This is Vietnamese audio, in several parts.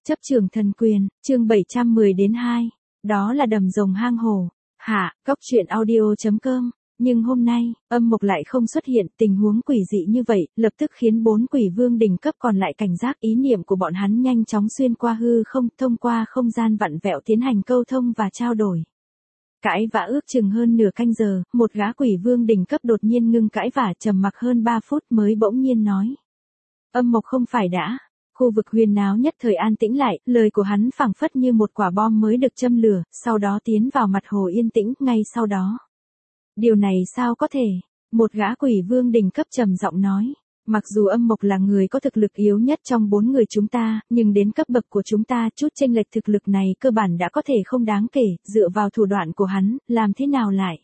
Chấp trường thần quyền, chương 710-2. Đó là đầm rồng hang hổ. Hạ, góc truyện audio.com. Nhưng hôm nay, âm mộc lại không xuất hiện, tình huống quỷ dị như vậy, lập tức khiến 4 quỷ vương đỉnh cấp còn lại cảnh giác. Ý niệm của bọn hắn nhanh chóng xuyên qua hư không, thông qua không gian vặn vẹo tiến hành câu thông và trao đổi. Cãi vã ước chừng hơn nửa canh giờ, một gã quỷ vương đỉnh cấp đột nhiên ngưng cãi vã, trầm mặc hơn 3 phút mới bỗng nhiên nói. Âm mộc không phải đã. Khu vực huyên náo nhất thời an tĩnh lại, lời của hắn phảng phất như một quả bom mới được châm lửa, sau đó tiến vào mặt hồ yên tĩnh, ngay sau đó. Điều này sao có thể? Một gã quỷ vương đỉnh cấp trầm giọng nói. Mặc dù âm mộc là người có thực lực yếu nhất trong 4 người chúng ta, nhưng đến cấp bậc của chúng ta chút chênh lệch thực lực này cơ bản đã có thể không đáng kể, dựa vào thủ đoạn của hắn, làm thế nào lại?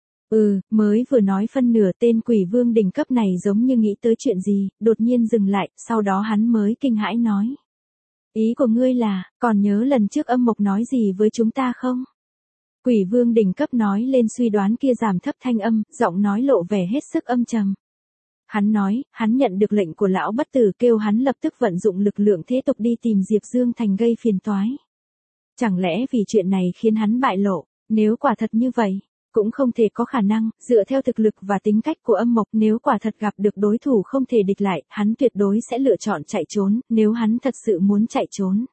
Mới vừa nói phân nửa tên quỷ vương đỉnh cấp này giống như nghĩ tới chuyện gì, đột nhiên dừng lại, sau đó hắn mới kinh hãi nói. Ý của ngươi là, còn nhớ lần trước âm mộc nói gì với chúng ta không? Quỷ vương đỉnh cấp nói lên suy đoán kia giảm thấp thanh âm, giọng nói lộ vẻ hết sức âm trầm. Hắn nói, hắn nhận được lệnh của lão bất tử kêu hắn lập tức vận dụng lực lượng thế tục đi tìm Diệp Dương Thành gây phiền toái. Chẳng lẽ vì chuyện này khiến hắn bại lộ, nếu quả thật như vậy, cũng không thể có khả năng, dựa theo thực lực và tính cách của âm mộc nếu quả thật gặp được đối thủ không thể địch lại, hắn tuyệt đối sẽ lựa chọn chạy trốn, nếu hắn thật sự muốn chạy trốn.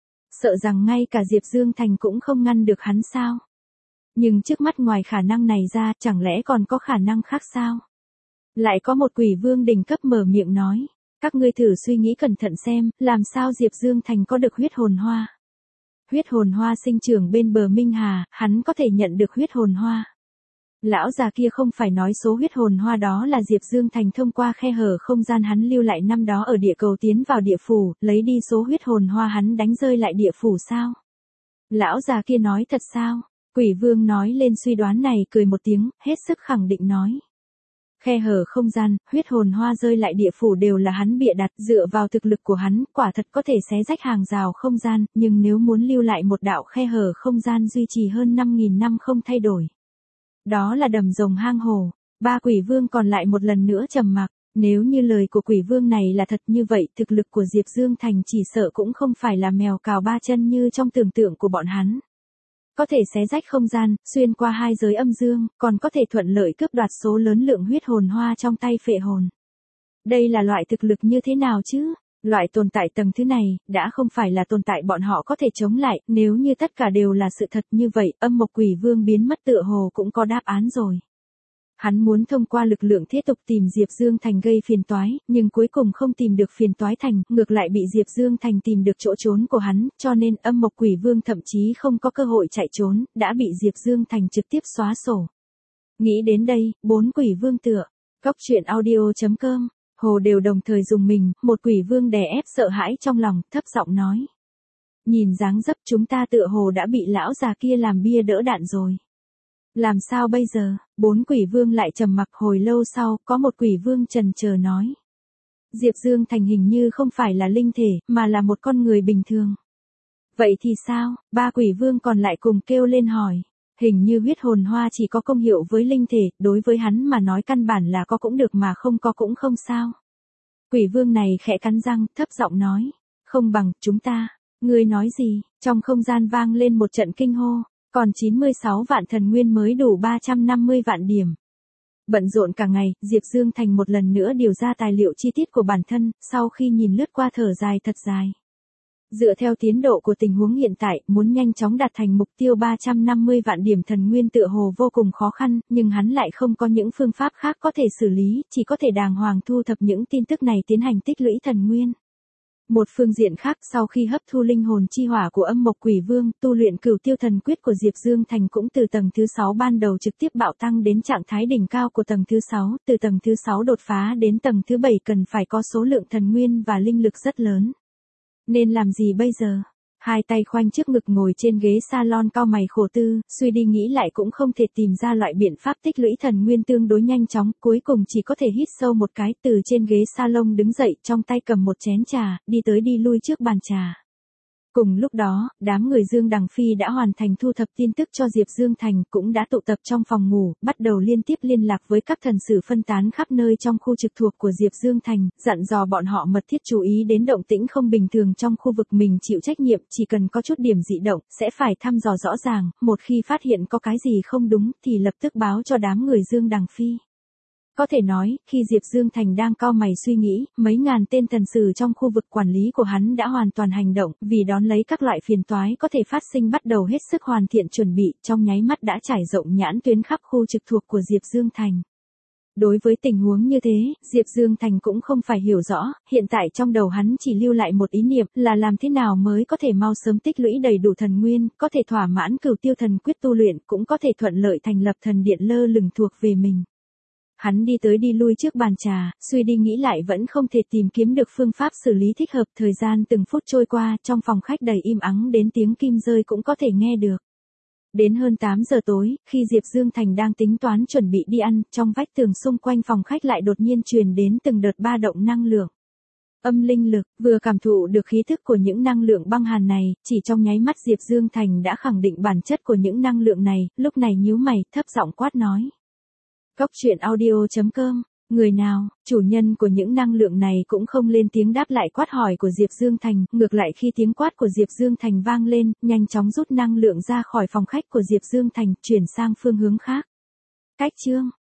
Sợ rằng ngay cả Diệp Dương Thành cũng không ngăn được hắn sao? Nhưng trước mắt ngoài khả năng này ra, chẳng lẽ còn có khả năng khác sao? Lại có một quỷ vương đỉnh cấp mở miệng nói, các ngươi thử suy nghĩ cẩn thận xem, làm sao Diệp Dương Thành có được huyết hồn hoa? Huyết hồn hoa sinh trưởng bên bờ Minh Hà, hắn có thể nhận được huyết hồn hoa. Lão già kia không phải nói số huyết hồn hoa đó là Diệp Dương Thành thông qua khe hở không gian hắn lưu lại năm đó ở địa cầu tiến vào địa phủ, lấy đi số huyết hồn hoa hắn đánh rơi lại địa phủ sao? Lão già kia nói thật sao? Quỷ vương nói lên suy đoán này cười một tiếng, hết sức khẳng định nói. Khe hở không gian, huyết hồn hoa rơi lại địa phủ đều là hắn bịa đặt, dựa vào thực lực của hắn, quả thật có thể xé rách hàng rào không gian, nhưng nếu muốn lưu lại một đạo khe hở không gian duy trì hơn 5.000 năm không thay đổi. Đó là đầm rồng hang hổ. 3 quỷ vương còn lại một lần nữa trầm mặc, nếu như lời của quỷ vương này là thật như vậy, thực lực của Diệp Dương Thành chỉ sợ cũng không phải là mèo cào 3 chân như trong tưởng tượng của bọn hắn. Có thể xé rách không gian, xuyên qua 2 giới âm dương, còn có thể thuận lợi cướp đoạt số lớn lượng huyết hồn hoa trong tay phệ hồn. Đây là loại thực lực như thế nào chứ? Loại tồn tại tầng thứ này, đã không phải là tồn tại bọn họ có thể chống lại, nếu như tất cả đều là sự thật như vậy, âm mộc quỷ vương biến mất tựa hồ cũng có đáp án rồi. Hắn muốn thông qua lực lượng thế tục tìm Diệp Dương Thành gây phiền toái, nhưng cuối cùng không tìm được phiền toái thành, ngược lại bị Diệp Dương Thành tìm được chỗ trốn của hắn, cho nên âm mộc quỷ vương thậm chí không có cơ hội chạy trốn, đã bị Diệp Dương Thành trực tiếp xóa sổ. Nghĩ đến đây, 4 quỷ vương tựa. Góc truyện audio.com. Hồ đều đồng thời dùng mình, một quỷ vương đè ép sợ hãi trong lòng, thấp giọng nói. Nhìn dáng dấp chúng ta tựa hồ đã bị lão già kia làm bia đỡ đạn rồi. Làm sao bây giờ? 4 quỷ vương lại trầm mặc hồi lâu sau, có một quỷ vương chần chờ nói. Diệp Dương Thành hình như không phải là linh thể, mà là một con người bình thường. Vậy thì sao? 3 quỷ vương còn lại cùng kêu lên hỏi. Hình như huyết hồn hoa chỉ có công hiệu với linh thể, đối với hắn mà nói căn bản là có cũng được mà không có cũng không sao. Quỷ vương này khẽ cắn răng, thấp giọng nói. Không bằng, chúng ta. Ngươi nói gì? Trong không gian vang lên một trận kinh hô. Còn 96 vạn thần nguyên mới đủ 350 vạn điểm. Bận rộn cả ngày, Diệp Dương Thành một lần nữa điều ra tài liệu chi tiết của bản thân, sau khi nhìn lướt qua thở dài thật dài. Dựa theo tiến độ của tình huống hiện tại, muốn nhanh chóng đạt thành mục tiêu 350 vạn điểm thần nguyên tựa hồ vô cùng khó khăn, nhưng hắn lại không có những phương pháp khác có thể xử lý, chỉ có thể đàng hoàng thu thập những tin tức này tiến hành tích lũy thần nguyên. Một phương diện khác, sau khi hấp thu linh hồn chi hỏa của âm mộc quỷ vương, tu luyện cửu tiêu thần quyết của Diệp Dương Thành cũng từ tầng thứ 6 ban đầu trực tiếp bạo tăng đến trạng thái đỉnh cao của tầng thứ 6, từ tầng thứ 6 đột phá đến tầng thứ 7 cần phải có số lượng thần nguyên và linh lực rất lớn. Nên làm gì bây giờ? Hai tay khoanh trước ngực ngồi trên ghế salon cau mày khổ tư, suy đi nghĩ lại cũng không thể tìm ra loại biện pháp tích lũy thần nguyên tương đối nhanh chóng, cuối cùng chỉ có thể hít sâu một cái, từ trên ghế salon đứng dậy, trong tay cầm một chén trà, đi tới đi lui trước bàn trà. Cùng lúc đó, đám người Dương Đằng Phi đã hoàn thành thu thập tin tức cho Diệp Dương Thành, cũng đã tụ tập trong phòng ngủ, bắt đầu liên tiếp liên lạc với các thần sử phân tán khắp nơi trong khu trực thuộc của Diệp Dương Thành, dặn dò bọn họ mật thiết chú ý đến động tĩnh không bình thường trong khu vực mình chịu trách nhiệm, chỉ cần có chút điểm dị động, sẽ phải thăm dò rõ ràng, một khi phát hiện có cái gì không đúng thì lập tức báo cho đám người Dương Đằng Phi. Có thể nói, khi Diệp Dương Thành đang cau mày suy nghĩ, mấy ngàn tên thần sử trong khu vực quản lý của hắn đã hoàn toàn hành động, vì đón lấy các loại phiền toái có thể phát sinh bắt đầu hết sức hoàn thiện chuẩn bị, trong nháy mắt đã trải rộng nhãn tuyến khắp khu trực thuộc của Diệp Dương Thành. Đối với tình huống như thế, Diệp Dương Thành cũng không phải hiểu rõ, hiện tại trong đầu hắn chỉ lưu lại một ý niệm là làm thế nào mới có thể mau sớm tích lũy đầy đủ thần nguyên, có thể thỏa mãn Cửu Tiêu Thần Quyết tu luyện, cũng có thể thuận lợi thành lập thần điện lơ lửng thuộc về mình. Hắn đi tới đi lui trước bàn trà, suy đi nghĩ lại vẫn không thể tìm kiếm được phương pháp xử lý thích hợp. Thời gian từng phút trôi qua, trong phòng khách đầy im ắng đến tiếng kim rơi cũng có thể nghe được. Đến hơn 8 giờ tối, khi Diệp Dương Thành đang tính toán chuẩn bị đi ăn, trong vách tường xung quanh phòng khách lại đột nhiên truyền đến từng đợt ba động năng lượng. Âm linh lực, vừa cảm thụ được khí thức của những năng lượng băng hàn này, chỉ trong nháy mắt Diệp Dương Thành đã khẳng định bản chất của những năng lượng này, lúc này nhíu mày, thấp giọng quát nói. Cốc truyện audio.com, người nào, chủ nhân của những năng lượng này cũng không lên tiếng đáp lại quát hỏi của Diệp Dương Thành, ngược lại khi tiếng quát của Diệp Dương Thành vang lên, nhanh chóng rút năng lượng ra khỏi phòng khách của Diệp Dương Thành, chuyển sang phương hướng khác. Cách chương